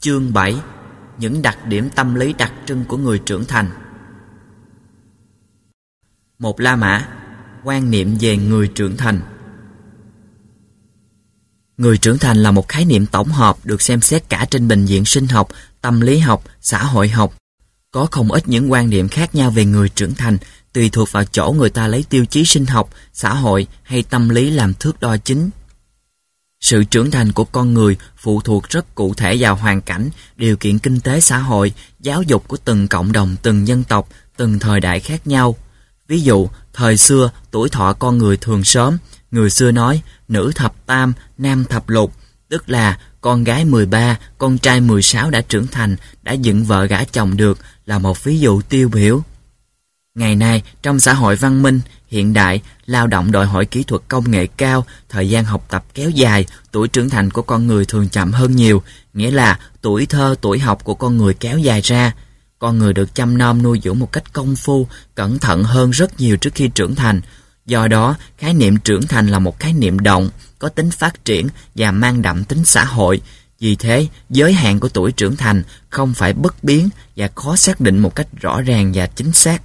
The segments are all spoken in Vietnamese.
Chương 7. Những đặc điểm tâm lý đặc trưng của người trưởng thành. Một La Mã. Quan niệm về người trưởng thành. Người trưởng thành là một khái niệm tổng hợp được xem xét cả trên bình diện sinh học, tâm lý học, xã hội học. Có không ít những quan niệm khác nhau về người trưởng thành, tùy thuộc vào chỗ người ta lấy tiêu chí sinh học, xã hội hay tâm lý làm thước đo chính. Sự trưởng thành của con người phụ thuộc rất cụ thể vào hoàn cảnh, điều kiện kinh tế xã hội, giáo dục của từng cộng đồng, từng dân tộc, từng thời đại khác nhau. Ví dụ, thời xưa, tuổi thọ con người thường sớm. Người xưa nói, nữ thập tam, nam thập lục, tức là con gái 13, con trai 16 đã trưởng thành, đã dựng vợ gả chồng được, là một ví dụ tiêu biểu. Ngày nay, trong xã hội văn minh, hiện đại, lao động đòi hỏi kỹ thuật công nghệ cao, thời gian học tập kéo dài, tuổi trưởng thành của con người thường chậm hơn nhiều, nghĩa là tuổi thơ, tuổi học của con người kéo dài ra. Con người được chăm nom nuôi dưỡng một cách công phu, cẩn thận hơn rất nhiều trước khi trưởng thành. Do đó, khái niệm trưởng thành là một khái niệm động, có tính phát triển và mang đậm tính xã hội. Vì thế, giới hạn của tuổi trưởng thành không phải bất biến và khó xác định một cách rõ ràng và chính xác.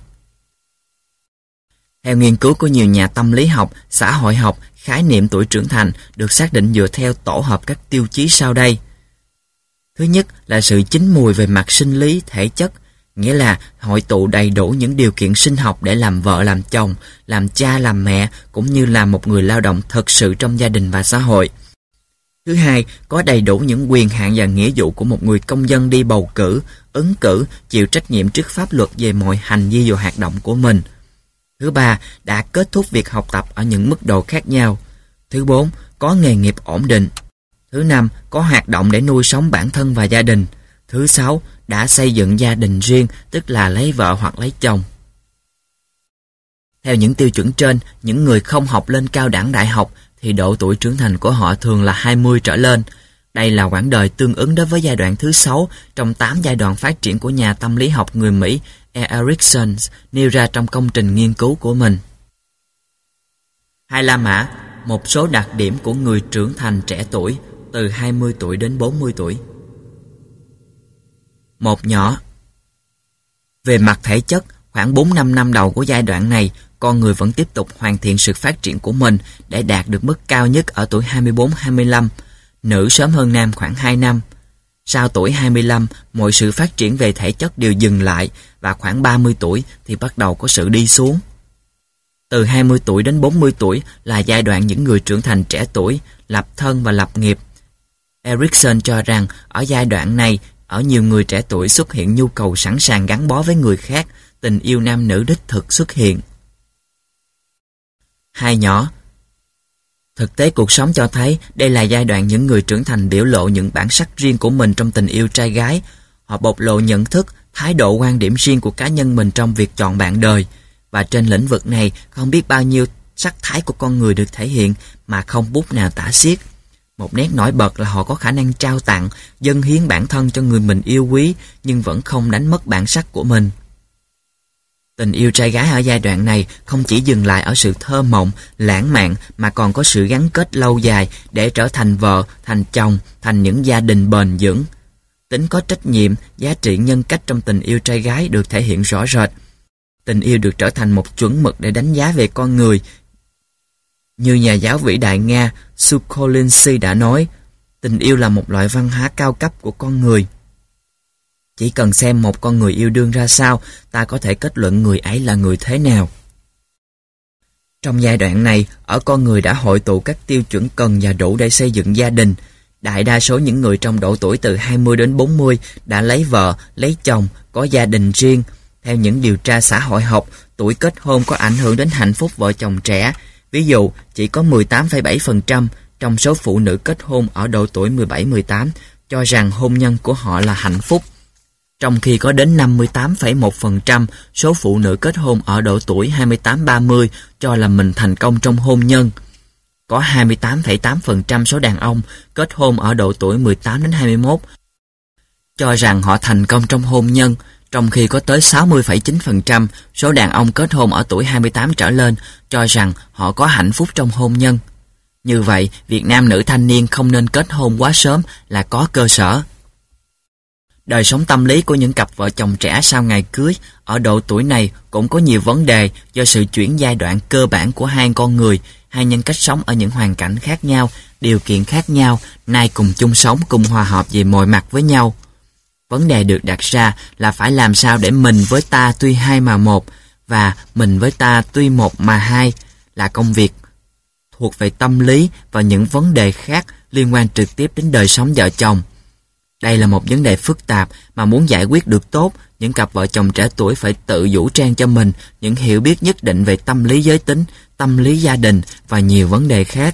Theo nghiên cứu của nhiều nhà tâm lý học, xã hội học, khái niệm tuổi trưởng thành được xác định dựa theo tổ hợp các tiêu chí sau đây. Thứ nhất là sự chín mùi về mặt sinh lý, thể chất, nghĩa là hội tụ đầy đủ những điều kiện sinh học để làm vợ, làm chồng, làm cha, làm mẹ, cũng như là một người lao động thực sự trong gia đình và xã hội. Thứ hai, có đầy đủ những quyền hạn và nghĩa vụ của một người công dân đi bầu cử, ứng cử, chịu trách nhiệm trước pháp luật về mọi hành vi và hoạt động của mình. Thứ ba, đã kết thúc việc học tập ở những mức độ khác nhau. Thứ bốn, có nghề nghiệp ổn định. Thứ năm, có hoạt động để nuôi sống bản thân và gia đình. Thứ sáu, đã xây dựng gia đình riêng, tức là lấy vợ hoặc lấy chồng. Theo những tiêu chuẩn trên, những người không học lên cao đẳng đại học thì độ tuổi trưởng thành của họ thường là 20 trở lên. Đây là quãng đời tương ứng đối với giai đoạn thứ 6 trong 8 giai đoạn phát triển của nhà tâm lý học người Mỹ Erikson nêu ra trong công trình nghiên cứu của mình. Hai La Mã, một số đặc điểm của người trưởng thành trẻ tuổi từ 20 tuổi đến 40 tuổi. Một nhỏ. Về mặt thể chất, khoảng 4-5 năm đầu của giai đoạn này, con người vẫn tiếp tục hoàn thiện sự phát triển của mình để đạt được mức cao nhất ở tuổi 24-25, nữ sớm hơn nam khoảng 2 năm. Sau tuổi 25, mọi sự phát triển về thể chất đều dừng lại và khoảng 30 tuổi thì bắt đầu có sự đi xuống. Từ 20 tuổi đến 40 tuổi là giai đoạn những người trưởng thành trẻ tuổi, lập thân và lập nghiệp. Erikson cho rằng ở giai đoạn này, ở nhiều người trẻ tuổi xuất hiện nhu cầu sẵn sàng gắn bó với người khác, tình yêu nam nữ đích thực xuất hiện. Hai nhỏ. Thực tế cuộc sống cho thấy đây là giai đoạn những người trưởng thành biểu lộ những bản sắc riêng của mình trong tình yêu trai gái. Họ bộc lộ nhận thức, thái độ quan điểm riêng của cá nhân mình trong việc chọn bạn đời. Và trên lĩnh vực này không biết bao nhiêu sắc thái của con người được thể hiện mà không bút nào tả xiết. Một nét nổi bật là họ có khả năng trao tặng, dâng hiến bản thân cho người mình yêu quý nhưng vẫn không đánh mất bản sắc của mình. Tình yêu trai gái ở giai đoạn này không chỉ dừng lại ở sự thơ mộng, lãng mạn mà còn có sự gắn kết lâu dài để trở thành vợ, thành chồng, thành những gia đình bền vững. Tính có trách nhiệm, giá trị nhân cách trong tình yêu trai gái được thể hiện rõ rệt. Tình yêu được trở thành một chuẩn mực để đánh giá về con người. Như nhà giáo vĩ đại Nga Sukolinsky đã nói, tình yêu là một loại văn hóa cao cấp của con người. Chỉ cần xem một con người yêu đương ra sao, ta có thể kết luận người ấy là người thế nào. Trong giai đoạn này, ở con người đã hội tụ các tiêu chuẩn cần và đủ để xây dựng gia đình. Đại đa số những người trong độ tuổi từ 20 đến 40 đã lấy vợ, lấy chồng, có gia đình riêng. Theo những điều tra xã hội học, tuổi kết hôn có ảnh hưởng đến hạnh phúc vợ chồng trẻ. Ví dụ, chỉ có 18,7% trong số phụ nữ kết hôn ở độ tuổi 17-18 cho rằng hôn nhân của họ là hạnh phúc, trong khi có đến 58,1% số phụ nữ kết hôn ở độ tuổi 28-30 cho là mình thành công trong hôn nhân. Có 28,8% số đàn ông kết hôn ở độ tuổi 18 đến 21 cho rằng họ thành công trong hôn nhân, trong khi có tới 60,9% số đàn ông kết hôn ở tuổi 28 trở lên cho rằng họ có hạnh phúc trong hôn nhân. Như vậy, việc nam nữ thanh niên không nên kết hôn quá sớm là có cơ sở. Đời sống tâm lý của những cặp vợ chồng trẻ sau ngày cưới ở độ tuổi này cũng có nhiều vấn đề do sự chuyển giai đoạn cơ bản của hai con người, hai nhân cách sống ở những hoàn cảnh khác nhau, điều kiện khác nhau, nay cùng chung sống, cùng hòa hợp về mọi mặt với nhau. Vấn đề được đặt ra là phải làm sao để mình với ta tuy hai mà một và mình với ta tuy một mà hai là công việc thuộc về tâm lý và những vấn đề khác liên quan trực tiếp đến đời sống vợ chồng. Đây là một vấn đề phức tạp mà muốn giải quyết được tốt, những cặp vợ chồng trẻ tuổi phải tự vũ trang cho mình những hiểu biết nhất định về tâm lý giới tính, tâm lý gia đình và nhiều vấn đề khác.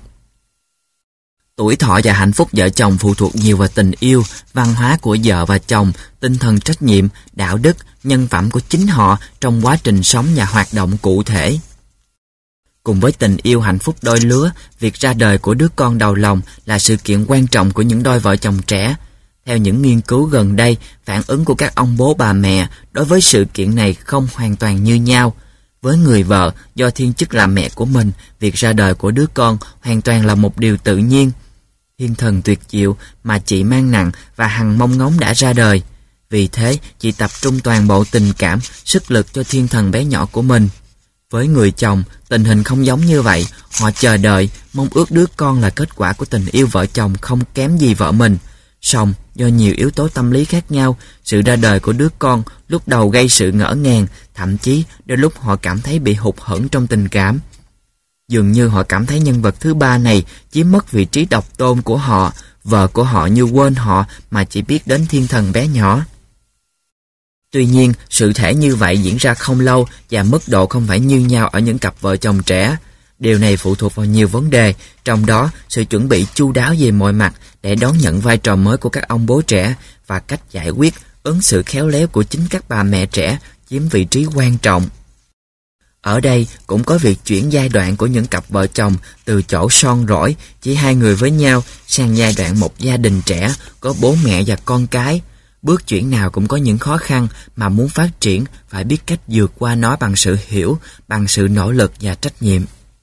Tuổi thọ và hạnh phúc vợ chồng phụ thuộc nhiều vào tình yêu, văn hóa của vợ và chồng, tinh thần trách nhiệm, đạo đức, nhân phẩm của chính họ trong quá trình sống và hoạt động cụ thể. Cùng với tình yêu hạnh phúc đôi lứa, việc ra đời của đứa con đầu lòng là sự kiện quan trọng của những đôi vợ chồng trẻ. Theo những nghiên cứu gần đây, phản ứng của các ông bố bà mẹ đối với sự kiện này không hoàn toàn như nhau. Với người vợ, do thiên chức làm mẹ của mình, việc ra đời của đứa con hoàn toàn là một điều tự nhiên. Thiên thần tuyệt diệu mà chị mang nặng và hằng mong ngóng đã ra đời. Vì thế, chị tập trung toàn bộ tình cảm, sức lực cho thiên thần bé nhỏ của mình. Với người chồng, tình hình không giống như vậy. Họ chờ đợi, mong ước đứa con là kết quả của tình yêu vợ chồng không kém gì vợ mình. Song, do nhiều yếu tố tâm lý khác nhau, sự ra đời của đứa con lúc đầu gây sự ngỡ ngàng, thậm chí đôi lúc họ cảm thấy bị hụt hẫng trong tình cảm. Dường như họ cảm thấy nhân vật thứ ba này chiếm mất vị trí độc tôn của họ, vợ của họ như quên họ mà chỉ biết đến thiên thần bé nhỏ. Tuy nhiên, sự thể như vậy diễn ra không lâu và mức độ không phải như nhau ở những cặp vợ chồng trẻ. Điều này phụ thuộc vào nhiều vấn đề, trong đó sự chuẩn bị chu đáo về mọi mặt để đón nhận vai trò mới của các ông bố trẻ và cách giải quyết, ứng xử khéo léo của chính các bà mẹ trẻ chiếm vị trí quan trọng. Ở đây cũng có việc chuyển giai đoạn của những cặp vợ chồng từ chỗ son rỗi, chỉ hai người với nhau, sang giai đoạn một gia đình trẻ, có bố mẹ và con cái. Bước chuyển nào cũng có những khó khăn mà muốn phát triển phải biết cách vượt qua nó bằng sự hiểu, bằng sự nỗ lực và trách nhiệm.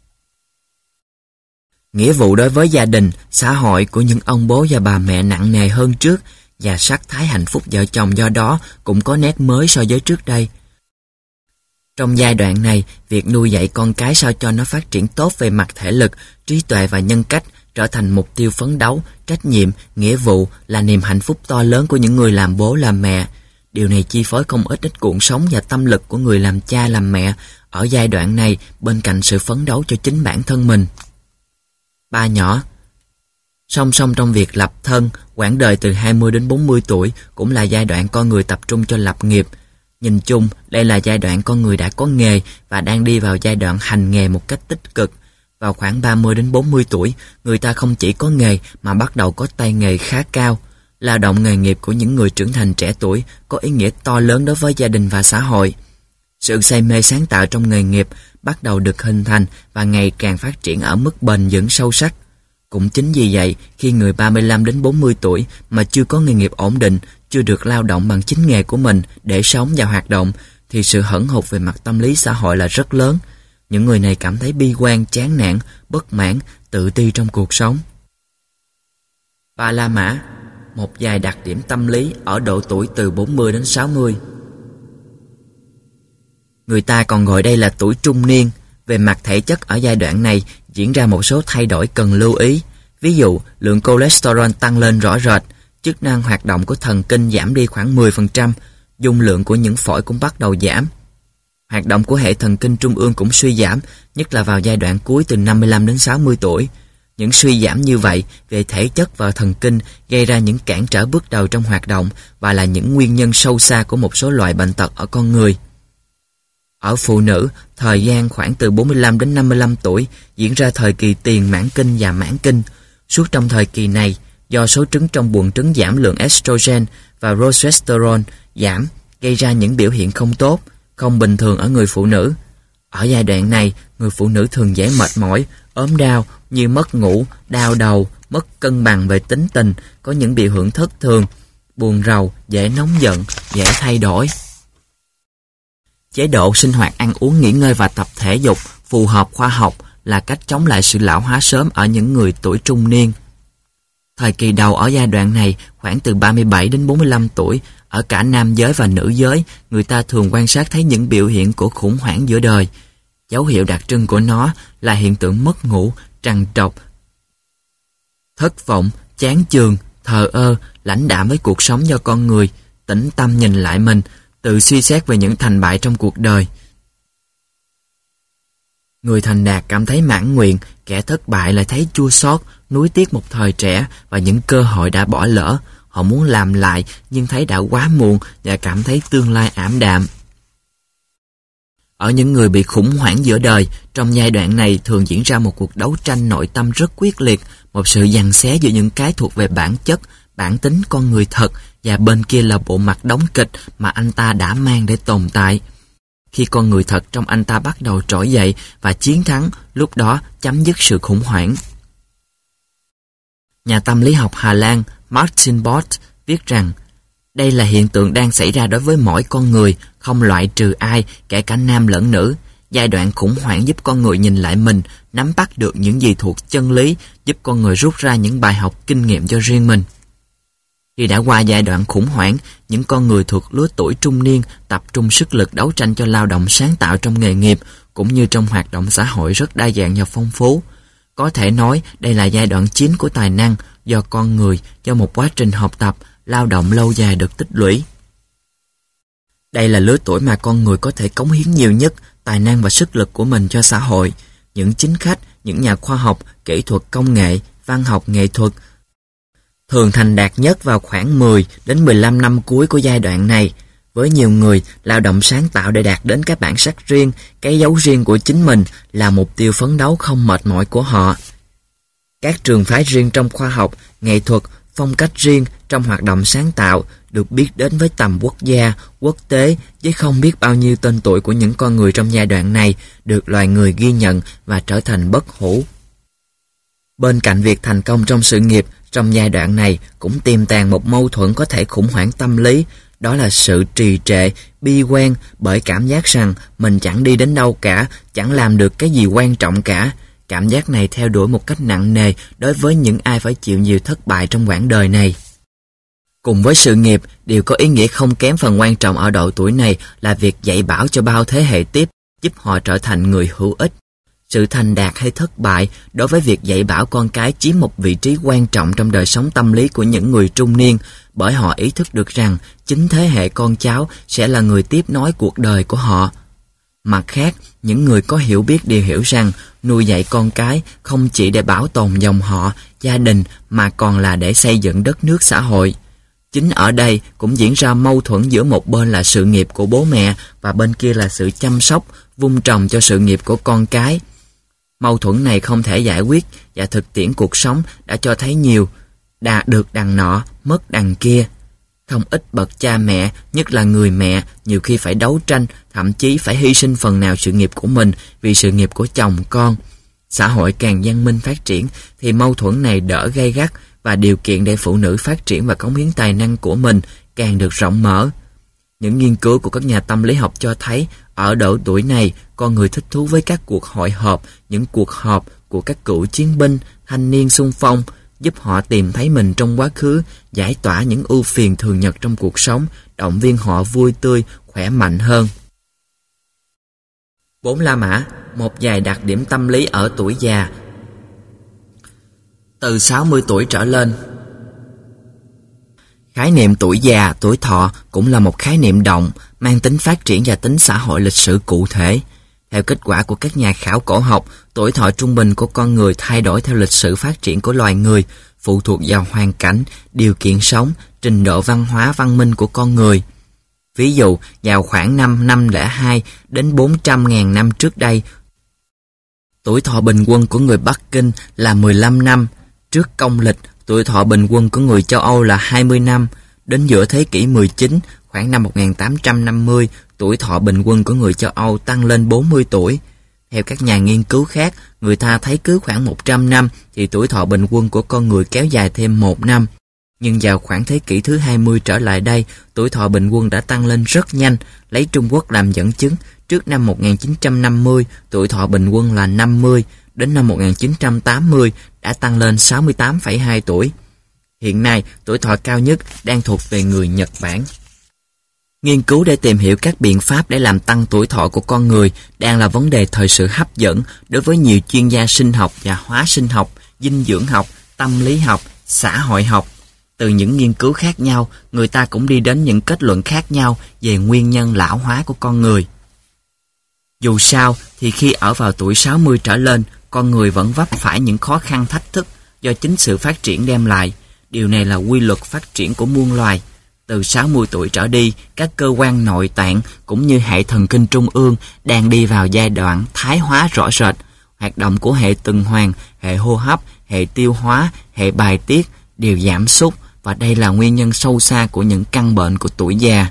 Nghĩa vụ đối với gia đình, xã hội của những ông bố và bà mẹ nặng nề hơn trước và sắc thái hạnh phúc vợ chồng do đó cũng có nét mới so với trước đây. Trong giai đoạn này, việc nuôi dạy con cái sao cho nó phát triển tốt về mặt thể lực, trí tuệ và nhân cách trở thành mục tiêu phấn đấu, trách nhiệm, nghĩa vụ là niềm hạnh phúc to lớn của những người làm bố làm mẹ. Điều này chi phối không ít đến cuộc sống và tâm lực của người làm cha làm mẹ ở giai đoạn này bên cạnh sự phấn đấu cho chính bản thân mình. Ba nhỏ. Song song trong việc lập thân, quãng đời từ 20 đến 40 tuổi cũng là giai đoạn con người tập trung cho lập nghiệp. Nhìn chung, đây là giai đoạn con người đã có nghề và đang đi vào giai đoạn hành nghề một cách tích cực. Vào khoảng 30 đến 40 tuổi, người ta không chỉ có nghề mà bắt đầu có tay nghề khá cao. Lao động nghề nghiệp của những người trưởng thành trẻ tuổi có ý nghĩa to lớn đối với gia đình và xã hội. Sự say mê sáng tạo trong nghề nghiệp bắt đầu được hình thành và ngày càng phát triển ở mức bền vững sâu sắc. Cũng chính vì vậy, khi người 35 đến 40 tuổi mà chưa có nghề nghiệp ổn định, chưa được lao động bằng chính nghề của mình để sống và hoạt động, thì sự hẫng hụt về mặt tâm lý xã hội là rất lớn. Những người này cảm thấy bi quan, chán nản, bất mãn, tự ti trong cuộc sống. Ba La Mã, một vài đặc điểm tâm lý ở độ tuổi từ 40 đến 60. Người ta còn gọi đây là tuổi trung niên. Về mặt thể chất ở giai đoạn này diễn ra một số thay đổi cần lưu ý. Ví dụ, lượng cholesterol tăng lên rõ rệt, chức năng hoạt động của thần kinh giảm đi khoảng 10%, dung lượng của những phổi cũng bắt đầu giảm. Hoạt động của hệ thần kinh trung ương cũng suy giảm, nhất là vào giai đoạn cuối từ 55 đến 60 tuổi. Những suy giảm như vậy về thể chất và thần kinh gây ra những cản trở bước đầu trong hoạt động và là những nguyên nhân sâu xa của một số loại bệnh tật ở con người. Ở phụ nữ, thời gian khoảng từ 45 đến 55 tuổi diễn ra thời kỳ tiền mãn kinh và mãn kinh. Suốt trong thời kỳ này, do số trứng trong buồng trứng giảm lượng estrogen và progesterone giảm, gây ra những biểu hiện không tốt, không bình thường ở người phụ nữ. Ở giai đoạn này, người phụ nữ thường dễ mệt mỏi, ốm đau như mất ngủ, đau đầu, mất cân bằng về tính tình, có những biểu hiện thất thường, buồn rầu, dễ nóng giận, dễ thay đổi. Chế độ sinh hoạt ăn uống, nghỉ ngơi và tập thể dục phù hợp khoa học là cách chống lại sự lão hóa sớm ở những người tuổi trung niên. Thời kỳ đầu ở giai đoạn này, khoảng từ 37 đến 45 tuổi, ở cả nam giới và nữ giới, người ta thường quan sát thấy những biểu hiện của khủng hoảng giữa đời. Dấu hiệu đặc trưng của nó là hiện tượng mất ngủ, trằn trọc, thất vọng, chán chường, thờ ơ, lãnh đạm với cuộc sống do con người, tĩnh tâm nhìn lại mình, tự suy xét về những thành bại trong cuộc đời. Người thành đạt cảm thấy mãn nguyện, kẻ thất bại lại thấy chua xót, nuối tiếc một thời trẻ và những cơ hội đã bỏ lỡ. Họ muốn làm lại nhưng thấy đã quá muộn và cảm thấy tương lai ảm đạm. Ở những người bị khủng hoảng giữa đời, trong giai đoạn này thường diễn ra một cuộc đấu tranh nội tâm rất quyết liệt, một sự giằng xé giữa những cái thuộc về bản chất, bản tính con người thật và bên kia là bộ mặt đóng kịch mà anh ta đã mang để tồn tại. Khi con người thật trong anh ta bắt đầu trỗi dậy và chiến thắng, lúc đó chấm dứt sự khủng hoảng. Nhà tâm lý học Hà Lan Martin Bot viết rằng, đây là hiện tượng đang xảy ra đối với mỗi con người, không loại trừ ai, kể cả nam lẫn nữ. Giai đoạn khủng hoảng giúp con người nhìn lại mình, nắm bắt được những gì thuộc chân lý, giúp con người rút ra những bài học kinh nghiệm cho riêng mình. Khi đã qua giai đoạn khủng hoảng, những con người thuộc lứa tuổi trung niên tập trung sức lực đấu tranh cho lao động sáng tạo trong nghề nghiệp, cũng như trong hoạt động xã hội rất đa dạng và phong phú. Có thể nói đây là giai đoạn chín của tài năng do con người, do một quá trình học tập, lao động lâu dài được tích lũy. Đây là lứa tuổi mà con người có thể cống hiến nhiều nhất tài năng và sức lực của mình cho xã hội. Những chính khách, những nhà khoa học, kỹ thuật công nghệ, văn học nghệ thuật thường thành đạt nhất vào khoảng 10 đến 15 năm cuối của giai đoạn này. Với nhiều người, lao động sáng tạo để đạt đến các bản sắc riêng, cái dấu riêng của chính mình là mục tiêu phấn đấu không mệt mỏi của họ. Các trường phái riêng trong khoa học, nghệ thuật, phong cách riêng trong hoạt động sáng tạo được biết đến với tầm quốc gia, quốc tế, với không biết bao nhiêu tên tuổi của những con người trong giai đoạn này được loài người ghi nhận và trở thành bất hủ. Bên cạnh việc thành công trong sự nghiệp, trong giai đoạn này cũng tiềm tàng một mâu thuẫn có thể khủng hoảng tâm lý, đó là sự trì trệ, bi quan bởi cảm giác rằng mình chẳng đi đến đâu cả, chẳng làm được cái gì quan trọng cả. Cảm giác này theo đuổi một cách nặng nề đối với những ai phải chịu nhiều thất bại trong quãng đời này. Cùng với sự nghiệp, điều có ý nghĩa không kém phần quan trọng ở độ tuổi này là việc dạy bảo cho bao thế hệ tiếp, giúp họ trở thành người hữu ích. Sự thành đạt hay thất bại đối với việc dạy bảo con cái chiếm một vị trí quan trọng trong đời sống tâm lý của những người trung niên, bởi họ ý thức được rằng chính thế hệ con cháu sẽ là người tiếp nối cuộc đời của họ. Mặt khác, những người có hiểu biết đều hiểu rằng nuôi dạy con cái không chỉ để bảo tồn dòng họ, gia đình mà còn là để xây dựng đất nước xã hội. Chính ở đây cũng diễn ra mâu thuẫn giữa một bên là sự nghiệp của bố mẹ và bên kia là sự chăm sóc, vun trồng cho sự nghiệp của con cái. Mâu thuẫn này không thể giải quyết và thực tiễn cuộc sống đã cho thấy nhiều, đạt được đằng nọ, mất đằng kia. Không ít bậc cha mẹ, nhất là người mẹ, nhiều khi phải đấu tranh, thậm chí phải hy sinh phần nào sự nghiệp của mình vì sự nghiệp của chồng con. Xã hội càng văn minh phát triển thì mâu thuẫn này đỡ gay gắt và điều kiện để phụ nữ phát triển và cống hiến tài năng của mình càng được rộng mở. Những nghiên cứu của các nhà tâm lý học cho thấy ở độ tuổi này, con người thích thú với các cuộc hội họp, những cuộc họp của các cựu chiến binh, thanh niên xung phong, giúp họ tìm thấy mình trong quá khứ, giải tỏa những ưu phiền thường nhật trong cuộc sống, động viên họ vui tươi, khỏe mạnh hơn. 4 La Mã, một vài đặc điểm tâm lý ở tuổi già. Từ 60 tuổi trở lên. Khái niệm tuổi già, tuổi thọ cũng là một khái niệm động, mang tính phát triển và tính xã hội lịch sử cụ thể. Theo kết quả của các nhà khảo cổ học, tuổi thọ trung bình của con người thay đổi theo lịch sử phát triển của loài người, phụ thuộc vào hoàn cảnh, điều kiện sống, trình độ văn hóa văn minh của con người. Ví dụ, vào khoảng năm 502 đến 400.000 năm trước đây, tuổi thọ bình quân của người Bắc Kinh là 15 năm. Trước công lịch, tuổi thọ bình quân của người châu Âu là 20 năm. Đến giữa thế kỷ 19, khoảng năm 1850, tuổi thọ bình quân của người châu Âu tăng lên 40 tuổi. Theo các nhà nghiên cứu khác, người ta thấy cứ khoảng 100 năm thì tuổi thọ bình quân của con người kéo dài thêm 1 năm. Nhưng vào khoảng thế kỷ thứ 20 trở lại đây, tuổi thọ bình quân đã tăng lên rất nhanh. Lấy Trung Quốc làm dẫn chứng, trước năm 1950, tuổi thọ bình quân là 50, đến năm 1980 đã tăng lên 68,2 tuổi. Hiện nay, tuổi thọ cao nhất đang thuộc về người Nhật Bản. Nghiên cứu để tìm hiểu các biện pháp để làm tăng tuổi thọ của con người đang là vấn đề thời sự hấp dẫn đối với nhiều chuyên gia sinh học và hóa sinh học, dinh dưỡng học, tâm lý học, xã hội học. Từ những nghiên cứu khác nhau, người ta cũng đi đến những kết luận khác nhau về nguyên nhân lão hóa của con người. Dù sao, thì khi ở vào tuổi 60 trở lên, con người vẫn vấp phải những khó khăn thách thức do chính sự phát triển đem lại. Điều này là quy luật phát triển của muôn loài. Từ 60 tuổi trở đi, các cơ quan nội tạng cũng như hệ thần kinh trung ương đang đi vào giai đoạn thái hóa rõ rệt. Hoạt động của hệ tuần hoàn, hệ hô hấp, hệ tiêu hóa, hệ bài tiết đều giảm sút, và đây là nguyên nhân sâu xa của những căn bệnh của tuổi già.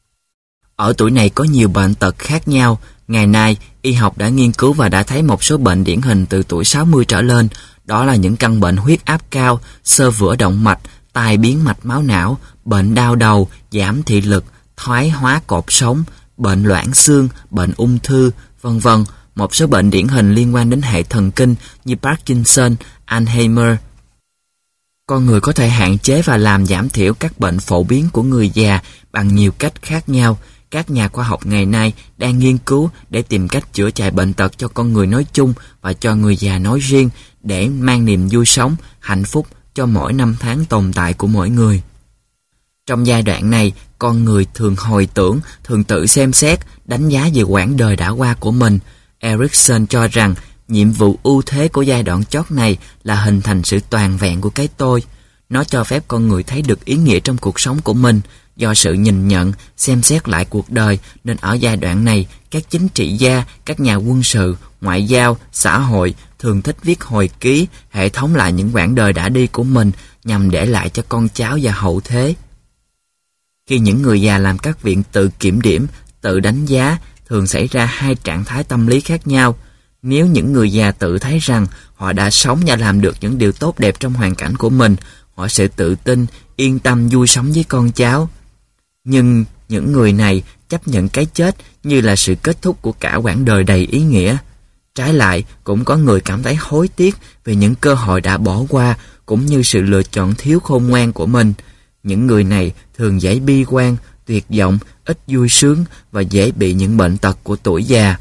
Ở tuổi này có nhiều bệnh tật khác nhau. Ngày nay, y học đã nghiên cứu và đã thấy một số bệnh điển hình từ tuổi 60 trở lên. Đó là những căn bệnh huyết áp cao, xơ vữa động mạch, tai biến mạch máu não, bệnh đau đầu, giảm thị lực, thoái hóa cột sống, bệnh loãng xương, bệnh ung thư, vân vân. Một số bệnh điển hình liên quan đến hệ thần kinh như Parkinson, Alzheimer. Con người có thể hạn chế và làm giảm thiểu các bệnh phổ biến của người già bằng nhiều cách khác nhau. Các nhà khoa học ngày nay đang nghiên cứu để tìm cách chữa chạy bệnh tật cho con người nói chung và cho người già nói riêng, để mang niềm vui sống, hạnh phúc cho mỗi năm tháng tồn tại của mỗi người. Trong giai đoạn này, con người thường hồi tưởng, thường tự xem xét, đánh giá về quãng đời đã qua của mình. Erikson cho rằng nhiệm vụ ưu thế của giai đoạn chót này là hình thành sự toàn vẹn của cái tôi. Nó cho phép con người thấy được ý nghĩa trong cuộc sống của mình. Do sự nhìn nhận, xem xét lại cuộc đời, nên ở giai đoạn này, các chính trị gia, các nhà quân sự, ngoại giao, xã hội thường thích viết hồi ký, hệ thống lại những quãng đời đã đi của mình nhằm để lại cho con cháu và hậu thế. Khi những người già làm các việc tự kiểm điểm, tự đánh giá, thường xảy ra hai trạng thái tâm lý khác nhau. Nếu những người già tự thấy rằng họ đã sống và làm được những điều tốt đẹp trong hoàn cảnh của mình, họ sẽ tự tin, yên tâm vui sống với con cháu. Nhưng những người này chấp nhận cái chết như là sự kết thúc của cả quãng đời đầy ý nghĩa. Trái lại, cũng có người cảm thấy hối tiếc về những cơ hội đã bỏ qua, cũng như sự lựa chọn thiếu khôn ngoan của mình. Những người này thường dễ bi quan, tuyệt vọng, ít vui sướng và dễ bị những bệnh tật của tuổi già.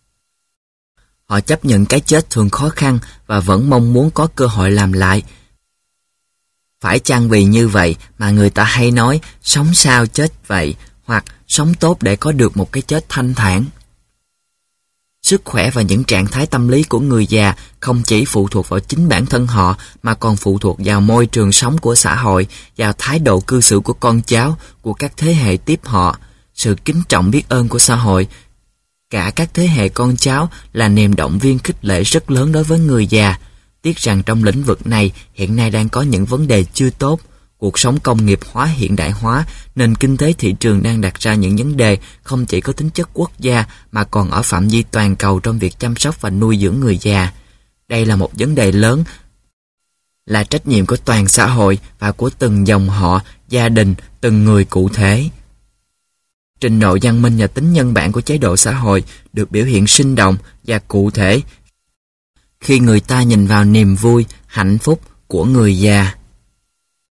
Họ chấp nhận cái chết thường khó khăn và vẫn mong muốn có cơ hội làm lại. Phải chăng vì như vậy mà người ta hay nói sống sao chết vậy, hoặc sống tốt để có được một cái chết thanh thản? Sức khỏe và những trạng thái tâm lý của người già không chỉ phụ thuộc vào chính bản thân họ, mà còn phụ thuộc vào môi trường sống của xã hội, vào thái độ cư xử của con cháu, của các thế hệ tiếp họ, sự kính trọng biết ơn của xã hội. Cả các thế hệ con cháu là niềm động viên khích lệ rất lớn đối với người già. Tiếc rằng trong lĩnh vực này hiện nay đang có những vấn đề chưa tốt. Cuộc sống công nghiệp hóa hiện đại hóa, nền kinh tế thị trường đang đặt ra những vấn đề không chỉ có tính chất quốc gia mà còn ở phạm vi toàn cầu trong việc chăm sóc và nuôi dưỡng người già. Đây là một vấn đề lớn, là trách nhiệm của toàn xã hội và của từng dòng họ, gia đình, từng người cụ thể. Trình độ văn minh và tính nhân bản của chế độ xã hội được biểu hiện sinh động và cụ thể khi người ta nhìn vào niềm vui, hạnh phúc của người già.